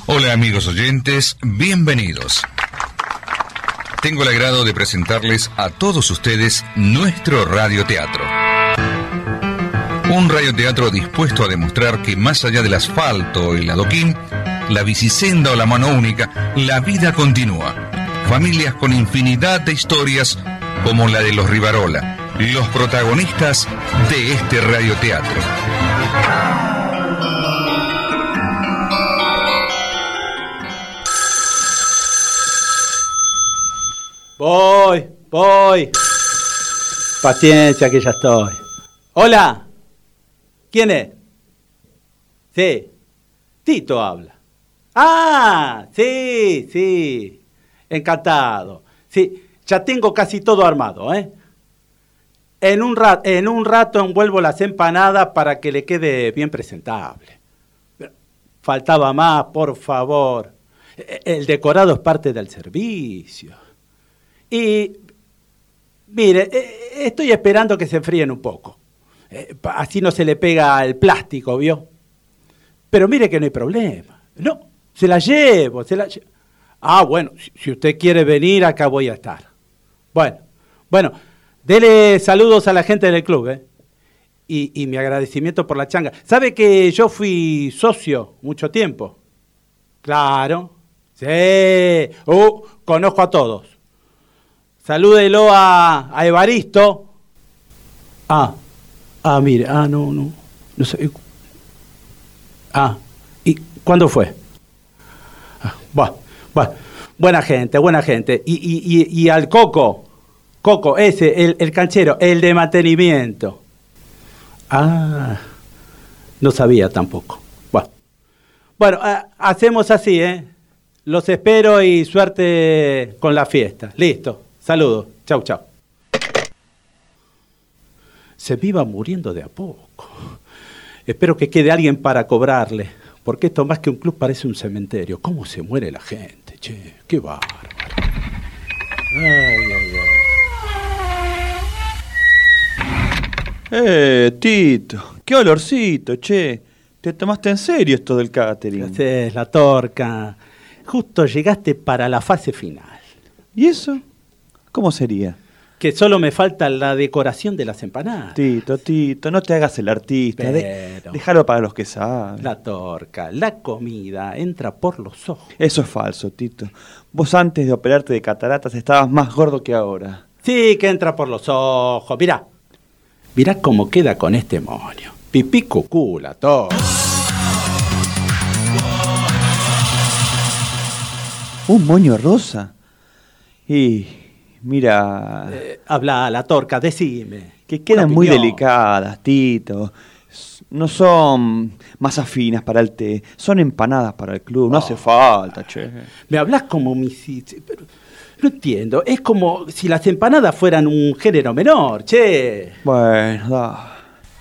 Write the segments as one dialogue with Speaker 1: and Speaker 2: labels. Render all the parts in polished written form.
Speaker 1: Hola amigos oyentes, bienvenidos. Tengo el agrado de presentarles a todos ustedes nuestro radioteatro. Un radioteatro dispuesto a demostrar que más allá del asfalto, el adoquín, la bicisenda o la mano única, la vida continúa. Familias con infinidad de historias como la de los Rivarola, los protagonistas de este radioteatro.
Speaker 2: Voy. Paciencia que ya estoy. Hola. ¿Quién es? Sí. Tito habla. Ah, sí. Encantado. Sí, ya tengo casi todo armado, ¿eh? En un rato envuelvo las empanadas para que le quede bien presentable. Faltaba más, por favor. El decorado es parte del servicio. Y, mire, estoy esperando que se enfríen un poco. Así no se le pega el plástico, ¿vio? Pero mire que no hay problema. No, se la llevo. Ah, bueno, si usted quiere venir, acá voy a estar. Bueno, dele saludos a la gente del club, ¿eh? Y mi agradecimiento por la changa. ¿Sabe que yo fui socio mucho tiempo? Claro. Sí. Conozco a todos. Salúdelo a Evaristo. Mire, no sé. ¿Y cuándo fue? Bueno, buena gente. Y al Coco, ese, el canchero, el de mantenimiento. No sabía tampoco. Bueno, hacemos así, ¿eh? Los espero y suerte con la fiesta. Listo. Saludos. Chau. Se me iba muriendo de a poco. Espero que quede alguien para cobrarle, porque esto más que un club parece un cementerio. ¿Cómo se muere la gente, che? ¡Qué bárbaro!
Speaker 3: Ay. Tito, qué olorcito, che. ¿Te tomaste en serio esto del catering?
Speaker 2: Es la torca. Justo llegaste para la fase final.
Speaker 3: ¿Y eso? ¿Cómo sería?
Speaker 2: Que solo me falta la decoración de las empanadas.
Speaker 3: Tito, no te hagas el artista.
Speaker 2: Pero
Speaker 3: déjalo para los que saben.
Speaker 2: La torca, la comida entra por los ojos.
Speaker 3: Eso es falso, Tito. Vos antes de operarte de cataratas estabas más gordo que ahora.
Speaker 2: Sí, que entra por los ojos. Mirá cómo queda con este moño. Pipí cucú, la torca.
Speaker 3: ¿Un moño rosa? Y mira...
Speaker 2: habla la torca, decime.
Speaker 3: Que quedan muy delicadas, Tito. No son masas finas para el té, son empanadas para el club. No hace falta, che.
Speaker 2: Me hablas como pero no entiendo. Es como si las empanadas fueran un género menor, che.
Speaker 3: Bueno, da.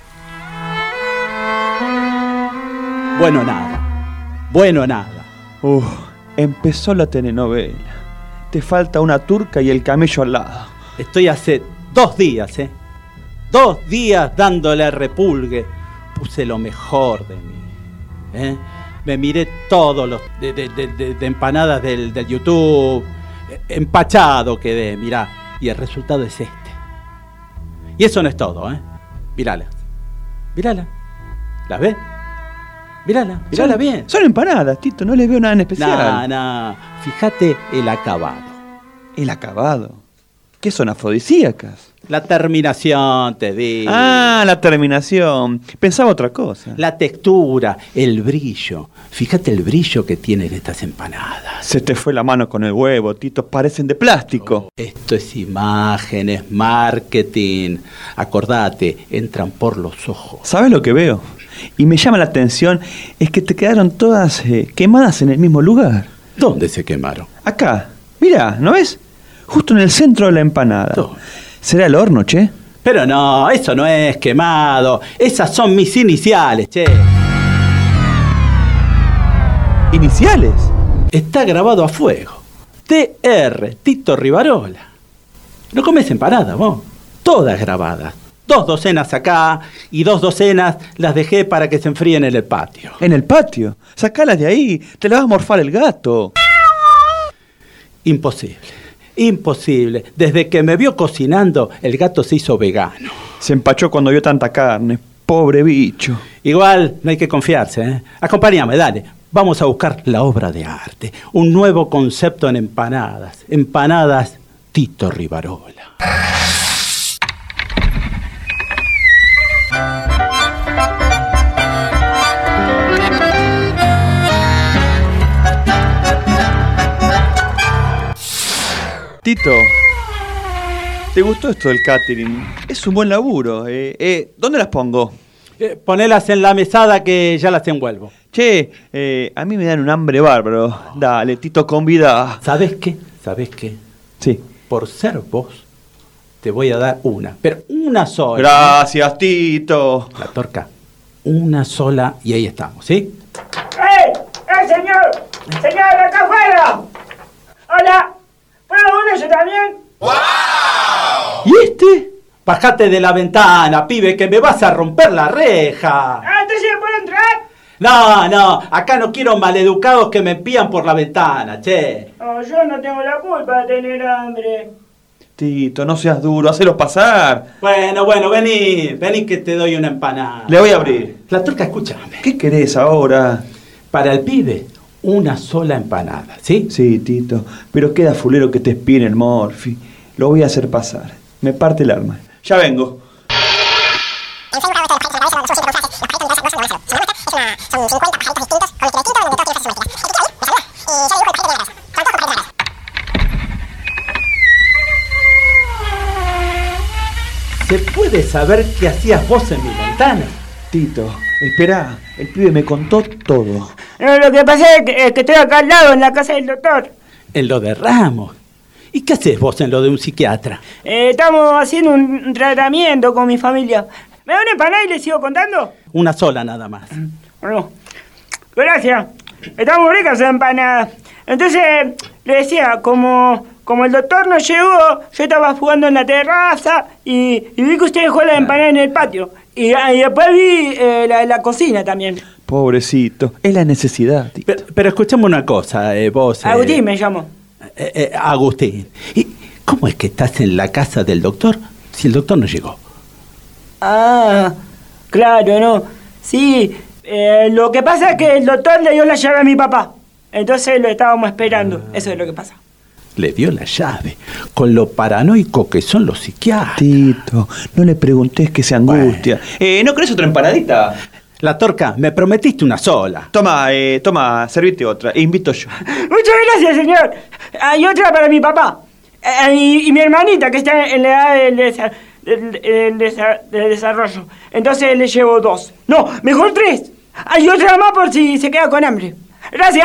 Speaker 2: Bueno, nada.
Speaker 3: Empezó la telenovela. Te falta una turca y el camello al lado.
Speaker 2: Estoy hace 2 días, 2 días dándole repulgue. Puse lo mejor de mí, Me miré todos los de empanadas del YouTube. Empachado quedé, mirá. Y el resultado es este. Y eso no es todo, Mírala. ¿Las ves? Mírala bien.
Speaker 3: Son empanadas, Tito, no les veo nada en especial.
Speaker 2: No. Fíjate el acabado.
Speaker 3: ¿El acabado? ¿Qué son, afrodisíacas?
Speaker 2: La terminación, te digo.
Speaker 3: La terminación. Pensaba otra cosa.
Speaker 2: La textura, el brillo. Fíjate el brillo que tienen estas empanadas.
Speaker 3: Se te fue la mano con el huevo, Tito. Parecen de plástico.
Speaker 2: Esto es imagen, es marketing. Acordate, entran por los ojos.
Speaker 3: ¿Sabes lo que veo? Y me llama la atención, es que te quedaron todas quemadas en el mismo lugar.
Speaker 2: ¿Dónde se quemaron?
Speaker 3: Acá. Mirá, ¿no ves? Justo en el centro de la empanada. ¿Será el horno, che?
Speaker 2: Pero no, eso no es quemado. Esas son mis iniciales, che.
Speaker 3: ¿Iniciales?
Speaker 2: Está grabado a fuego. TR, Tito Rivarola. ¿No comes empanadas, vos? Todas grabadas. 2 docenas acá y 2 docenas las dejé para que se enfríen en el patio.
Speaker 3: ¿En el patio? Sacalas de ahí, te las va a morfar el gato.
Speaker 2: Imposible. Desde que me vio cocinando, el gato se hizo vegano.
Speaker 3: Se empachó cuando vio tanta carne. Pobre bicho.
Speaker 2: Igual no hay que confiarse, ¿eh? Acompáñame, dale. Vamos a buscar la obra de arte. Un nuevo concepto en empanadas. Empanadas Tito Rivarola.
Speaker 3: Tito, ¿te gustó esto del catering? Es un buen laburo. ¿Dónde las pongo?
Speaker 2: Ponelas en la mesada que ya las envuelvo.
Speaker 3: Che, a mí me dan un hambre bárbaro. Dale, Tito, convida.
Speaker 2: ¿Sabés qué?
Speaker 3: Sí.
Speaker 2: Por ser vos, te voy a dar una, pero una sola.
Speaker 3: Gracias, Tito.
Speaker 2: La torca, una sola y ahí estamos, ¿sí?
Speaker 4: Señor! ¡Señor, acá afuera! ¡Hola! ¿Puedo uno yo también?
Speaker 2: ¡Wow! ¿Y este? Bajate de la ventana, pibe, que me vas a romper la reja.
Speaker 4: ¿Entonces puedo entrar?
Speaker 2: No, acá no quiero maleducados que me empían por la ventana, che.
Speaker 4: Oh, yo no tengo la culpa de tener hambre.
Speaker 3: Tito, no seas duro, hacelos pasar.
Speaker 2: Bueno, vení que te doy una empanada.
Speaker 3: Le voy a abrir.
Speaker 2: La torca, escúchame.
Speaker 3: ¿Qué querés ahora?
Speaker 2: Para el pibe, una sola empanada, ¿sí?
Speaker 3: Sí, Tito, pero queda fulero que te espíen el morfi. Lo voy a hacer pasar. Me parte el alma. Ya vengo.
Speaker 2: ¿Se puede saber qué hacías vos en mi ventana?
Speaker 3: Tito, espera, el pibe me contó todo.
Speaker 4: Lo que pasa es que estoy acá al lado, en la casa del doctor.
Speaker 2: En lo de Ramos. ¿Y qué haces vos en lo de un psiquiatra?
Speaker 4: Estamos haciendo un tratamiento con mi familia. ¿Me da una empanada y le sigo contando?
Speaker 2: Una sola nada más.
Speaker 4: Bueno, gracias. Están muy ricas esas empanadas. Entonces, le decía, como el doctor no llegó, yo estaba jugando en la terraza y vi que usted dejó la empanada en el patio. Y después vi la cocina también.
Speaker 3: Pobrecito, es la necesidad, Tito.
Speaker 2: Pero escuchame una cosa, vos...
Speaker 4: Agustín me llamo.
Speaker 2: Agustín. ¿Y cómo es que estás en la casa del doctor si el doctor no llegó?
Speaker 4: Ah, claro, no. Sí, lo que pasa es que el doctor le dio la llave a mi papá. Entonces lo estábamos esperando. Eso es lo que pasa.
Speaker 2: Le dio la llave, con lo paranoico que son los psiquiatras.
Speaker 3: Tito, no le preguntes que se angustia. Bueno. ¿No querés otra empanadita?
Speaker 2: La torca, me prometiste una sola.
Speaker 3: Toma, servite otra. E invito yo.
Speaker 4: Muchas gracias, señor. Hay otra para mi papá. Y mi hermanita, que está en la edad del desarrollo. Entonces le llevo 2. No, mejor 3. Hay otra más por si se queda con hambre. Gracias.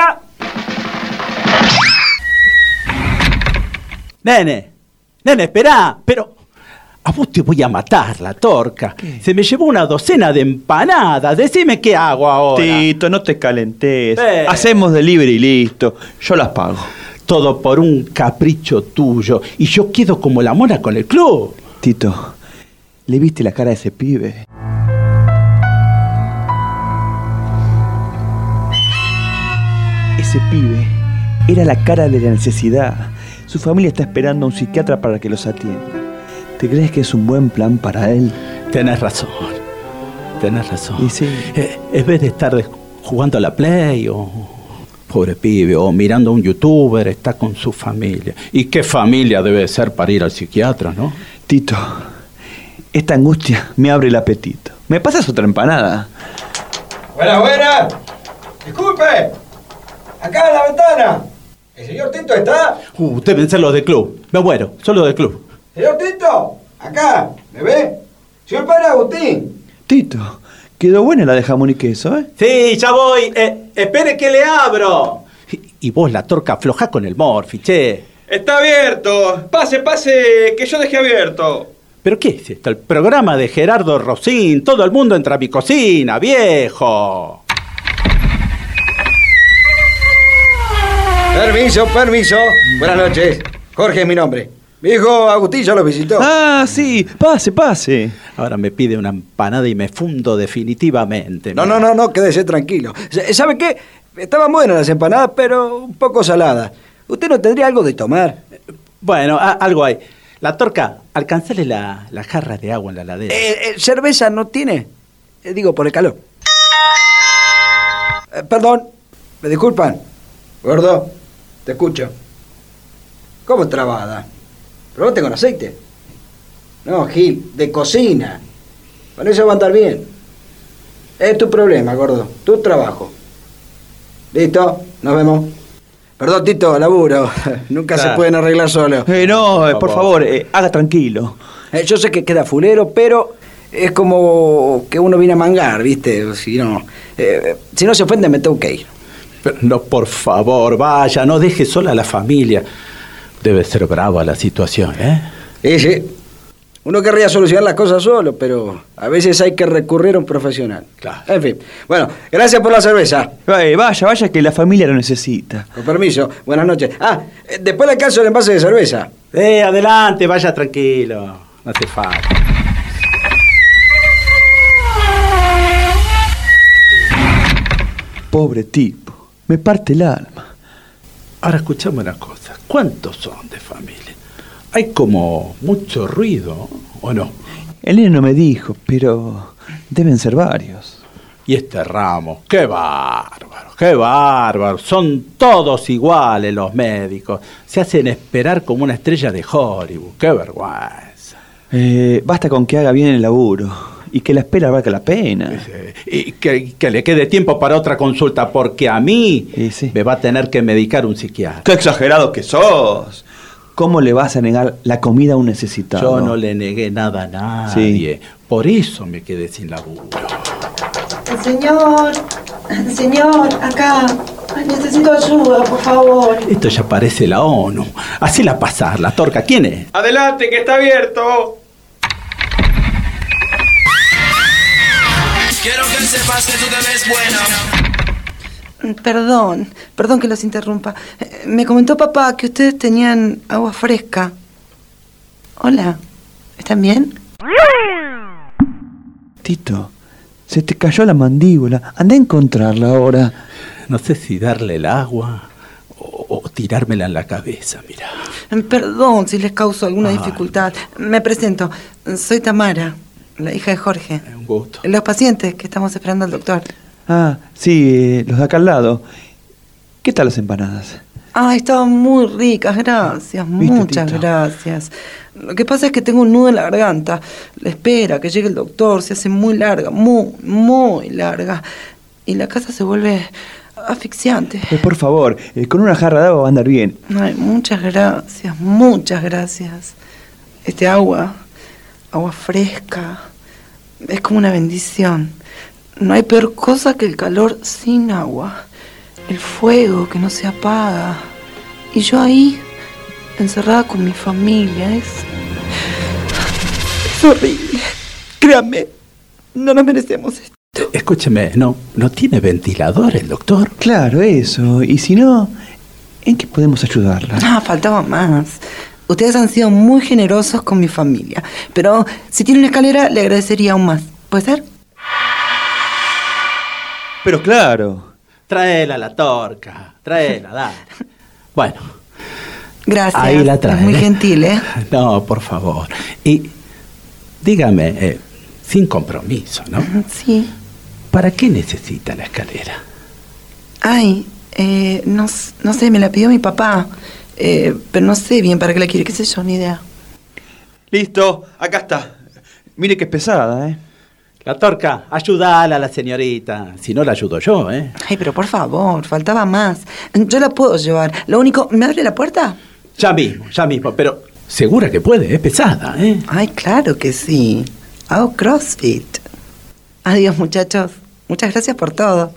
Speaker 2: Nene, esperá, pero a vos te voy a matar, la torca.
Speaker 3: ¿Qué?
Speaker 2: Se me llevó una docena de empanadas. Decime qué hago ahora.
Speaker 3: Tito, no te calentes. Hacemos delivery y listo. Yo las pago.
Speaker 2: Todo por un capricho tuyo. Y yo quedo como la mona con el club.
Speaker 3: Tito, ¿le viste la cara a ese pibe? Ese pibe era la cara de la necesidad. Su familia está esperando a un psiquiatra para que los atienda. ¿Te crees que es un buen plan para él?
Speaker 2: Tenés razón.
Speaker 3: Y sí.
Speaker 2: En vez de estar jugando a la Play o... Pobre pibe, o mirando a un youtuber, está con su familia. ¿Y qué familia debe ser para ir al psiquiatra, no?
Speaker 3: Tito, esta angustia me abre el apetito. ¿Me pasas otra empanada?
Speaker 5: Buena. Disculpe. Acá en la ventana. ¿El señor Tito está?
Speaker 2: Deben ser los de club. Me muero, son los de club.
Speaker 5: ¿Señor Tito? Acá. ¿Me ve? Señor padre Agustín.
Speaker 3: Tito, quedó buena la de jamón y queso, ¿eh?
Speaker 2: Sí, ya voy. Espere que le abro. Y vos, la torca, aflojá con el morfi, che.
Speaker 3: Está abierto. Pase, que yo dejé abierto.
Speaker 2: ¿Pero qué es esto? El programa de Gerardo Rosín. Todo el mundo entra a mi cocina, viejo.
Speaker 5: Permiso. Buenas noches. Jorge es mi nombre. Mi hijo Agustín ya lo visitó.
Speaker 3: Ah, sí, pase.
Speaker 2: Ahora me pide una empanada y me fundo definitivamente.
Speaker 5: No, quédese tranquilo. ¿Sabe qué? Estaban buenas las empanadas, pero un poco saladas. ¿Usted no tendría algo de tomar?
Speaker 2: Bueno, algo hay. La Torca, alcanzale la jarra de agua en la heladera.
Speaker 5: ¿Cerveza no tiene? Digo, por el calor. Perdón, me disculpan. Gordo, te escucho. ¿Cómo trabada? ¿Pero vos te con aceite? No, Gil, de cocina. Con eso va a andar bien. Es tu problema, gordo. Tu trabajo. ¿Listo? Nos vemos. Perdón, Tito, laburo. Nunca se pueden arreglar solo.
Speaker 3: Por favor, haga tranquilo.
Speaker 5: Yo sé que queda fulero, pero es como que uno viene a mangar, ¿viste? Si no se ofende, me tengo que ir.
Speaker 2: Pero no, por favor, vaya, no deje sola a la familia. Debe ser brava la situación, ¿eh?
Speaker 5: Sí. Uno querría solucionar las cosas solo, pero a veces hay que recurrir a un profesional.
Speaker 2: Claro.
Speaker 5: En fin. Bueno, gracias por la cerveza.
Speaker 3: Vaya, que la familia lo necesita.
Speaker 5: Con permiso. Buenas noches. Después le alcanzo el envase de cerveza.
Speaker 2: Adelante, vaya tranquilo. No hace falta.
Speaker 3: Pobre tipo, me parte el alma.
Speaker 2: Ahora escuchame una cosa. ¿Cuántos son de familia? Hay como mucho ruido, ¿o no?
Speaker 3: El nene no me dijo, pero deben ser varios.
Speaker 2: Y este ramo, qué bárbaro. Son todos iguales los médicos. Se hacen esperar como una estrella de Hollywood. Qué vergüenza.
Speaker 3: Basta con que haga bien el laburo y que la espera valga la pena.
Speaker 2: Y que le quede tiempo para otra consulta, porque a mí me va a tener que medicar un psiquiatra.
Speaker 3: ¡Qué exagerado que sos! ¿Cómo le vas a negar la comida a un necesitado?
Speaker 2: Yo no le negué nada a nadie. Sí. Por eso me quedé sin laburo.
Speaker 6: Señor, acá. Ay, necesito ayuda, por favor.
Speaker 2: Esto ya parece la ONU. Hacela pasar, la Torca. ¿Quién es?
Speaker 7: Adelante, que está abierto.
Speaker 8: Quiero que sepas que tú te ves buena.
Speaker 6: Perdón que los interrumpa. Me comentó papá que ustedes tenían agua fresca. Hola, ¿están bien?
Speaker 3: Tito, se te cayó la mandíbula. Anda a encontrarla ahora.
Speaker 2: No sé si darle el agua o tirármela en la cabeza, mira.
Speaker 6: Perdón si les causo alguna dificultad. Me presento. Soy Tamara, la hija de Jorge.
Speaker 2: Un gusto.
Speaker 6: Los pacientes que estamos esperando al doctor.
Speaker 3: Ah, sí, los de acá al lado. ¿Qué tal las empanadas?
Speaker 6: Estaban muy ricas, gracias, muchas gracias. Lo que pasa es que tengo un nudo en la garganta. La espera que llegue el doctor se hace muy larga, muy larga. Y la casa se vuelve asfixiante.
Speaker 3: Por favor, con una jarra de agua va a andar bien.
Speaker 6: Ay, muchas gracias. Este agua fresca, es como una bendición. No hay peor cosa que el calor sin agua. El fuego que no se apaga. Y yo ahí, encerrada con mi familia, es horrible. Créanme, no nos merecemos esto.
Speaker 2: Escúcheme, ¿no tiene ventilador el doctor?
Speaker 3: Claro, eso. Y si no, ¿en qué podemos ayudarla?
Speaker 6: Faltaba más. Ustedes han sido muy generosos con mi familia. Pero si tiene una escalera, le agradecería aún más. ¿Puede ser?
Speaker 3: Pero claro.
Speaker 2: Tráela la Torca, dale. Bueno.
Speaker 6: Gracias.
Speaker 2: Ahí la trae.
Speaker 6: Es muy gentil, ¿eh?
Speaker 2: No, por favor. Y dígame, sin compromiso, ¿no?
Speaker 6: Sí.
Speaker 2: ¿Para qué necesita la escalera?
Speaker 6: No sé, me la pidió mi papá. Pero no sé bien para qué la quiere, qué sé yo, ni idea.
Speaker 3: Listo, acá está. Mire que es pesada, ¿eh?
Speaker 2: La Torca, ayúdala a la señorita. Si no, la ayudo yo, ¿eh?
Speaker 6: Pero por favor, faltaba más. Yo la puedo llevar. Lo único, ¿me abre la puerta?
Speaker 2: Ya mismo. Pero segura que puede, es pesada, ¿eh?
Speaker 6: Claro que sí. Hago CrossFit. Adiós, muchachos. Muchas gracias por todo.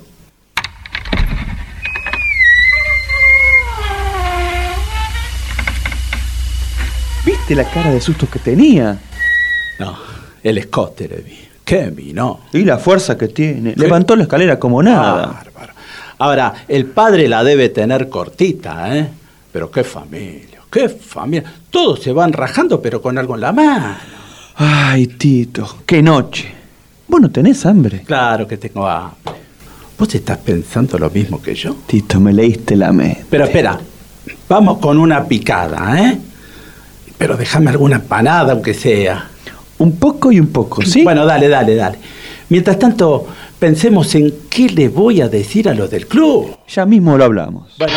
Speaker 3: ¿Viste la cara de susto que tenía?
Speaker 2: No, el escote le vi. ¡Qué minó!
Speaker 3: Y la fuerza que tiene. Levantó la escalera como nada.
Speaker 2: Bárbaro. Ahora, el padre la debe tener cortita, ¿eh? Pero qué familia. qué familia. Todos se van rajando, pero con algo en la mano.
Speaker 3: Ay, Tito, qué noche. ¿Vos no tenés hambre?
Speaker 2: Claro que tengo hambre. ¿Vos estás pensando lo mismo que yo?
Speaker 3: Tito, me leíste la mente.
Speaker 2: Pero espera, vamos con una picada, ¿eh? Pero déjame alguna empanada, aunque sea.
Speaker 3: Un poco y un poco, ¿sí?
Speaker 2: Bueno, dale. Mientras tanto, pensemos en qué le voy a decir a los del club.
Speaker 3: Ya mismo lo hablamos.
Speaker 2: Bueno,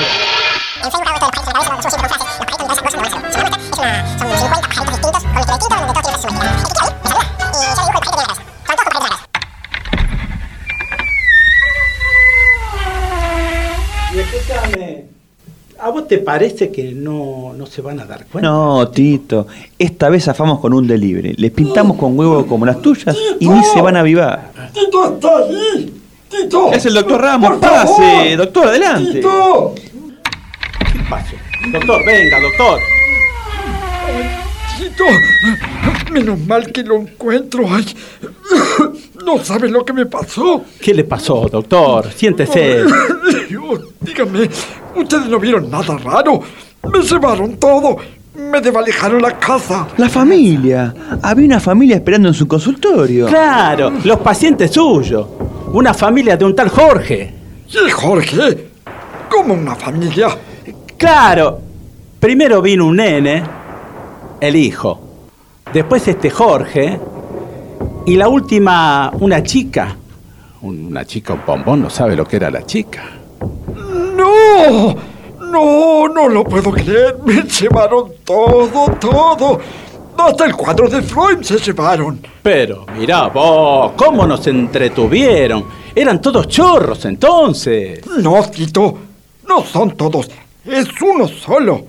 Speaker 2: y escúchame, ¿a vos te parece que no se van a dar cuenta?
Speaker 3: No, Tito, esta vez zafamos con un delivery. Les pintamos con huevo como las tuyas y ni se van a avivar.
Speaker 9: ¡Tito está ahí! ¡Tito!
Speaker 3: Es el doctor Ramos,
Speaker 9: ¡Por favor!
Speaker 3: pase, doctor, adelante.
Speaker 9: ¡Tito!
Speaker 2: ¿Qué pasó? Doctor, venga, doctor.
Speaker 9: ¡Tito! Menos mal que lo encuentro. Ay, no sabe lo que me pasó.
Speaker 2: ¿Qué le pasó, doctor? Siéntese.
Speaker 9: Dios, dígame, ¿ustedes no vieron nada raro? Me llevaron todo. Me desvalijaron la casa.
Speaker 3: La familia. Había una familia esperando en su consultorio.
Speaker 2: Claro, los pacientes suyos. Una familia de un tal Jorge.
Speaker 9: ¿Y Jorge? ¿Cómo una familia?
Speaker 2: Claro, primero vino un nene, el hijo. Después este Jorge. Y la última, una chica. Una chica, un bombón, no sabe lo que era la chica.
Speaker 9: ¡No! No lo puedo creer. Me llevaron todo. Hasta el cuadro de Freud se llevaron.
Speaker 2: Pero mirá vos, cómo nos entretuvieron. Eran todos chorros entonces.
Speaker 9: No, Tito, no son todos. Es uno solo.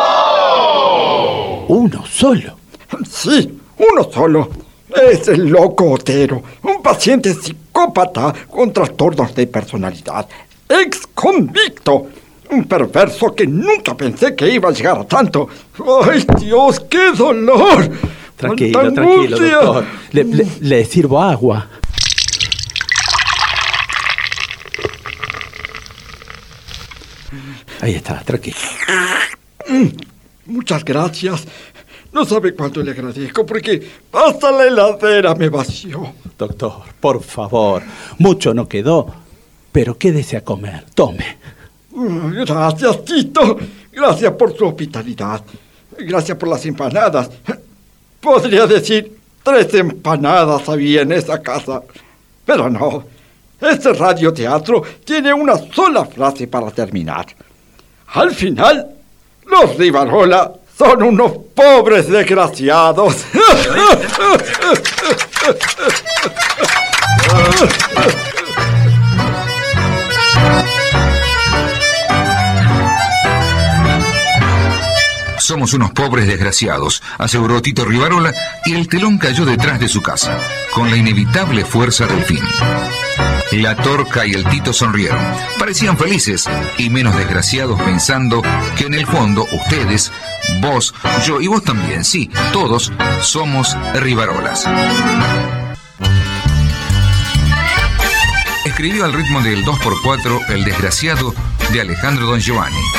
Speaker 2: ¿Uno solo?
Speaker 9: Sí, uno solo. Es el loco Otero, un paciente psicópata con trastornos de personalidad. Ex convicto. Un perverso que nunca pensé que iba a llegar a tanto. ¡Ay, Dios, qué dolor!
Speaker 2: Tranquilo,
Speaker 9: ¡Cuánta
Speaker 2: tranquilo,
Speaker 9: angustia!
Speaker 2: doctor. Le sirvo agua. Ahí está, tranquilo.
Speaker 9: Muchas gracias. No sabe cuánto le agradezco porque hasta la heladera me vació.
Speaker 2: Doctor, por favor, mucho no quedó, pero quédese a comer. Tome.
Speaker 9: Gracias, Tito. Gracias por su hospitalidad. Gracias por las empanadas. Podría decir 3 empanadas había en esa casa. Pero no. Este radioteatro tiene una sola frase para terminar. Al final, los Rivarola son unos pobres desgraciados.
Speaker 1: Somos unos pobres desgraciados, aseguró Tito Rivarola, y el telón cayó detrás de su casa, con la inevitable fuerza del fin. La Torca y el Tito sonrieron. Parecían felices y menos desgraciados, pensando que en el fondo ustedes, vos, yo y vos también, sí, todos somos Rivarolas. Escribió al ritmo del 2x4 El desgraciado de Alejandro Don Giovanni.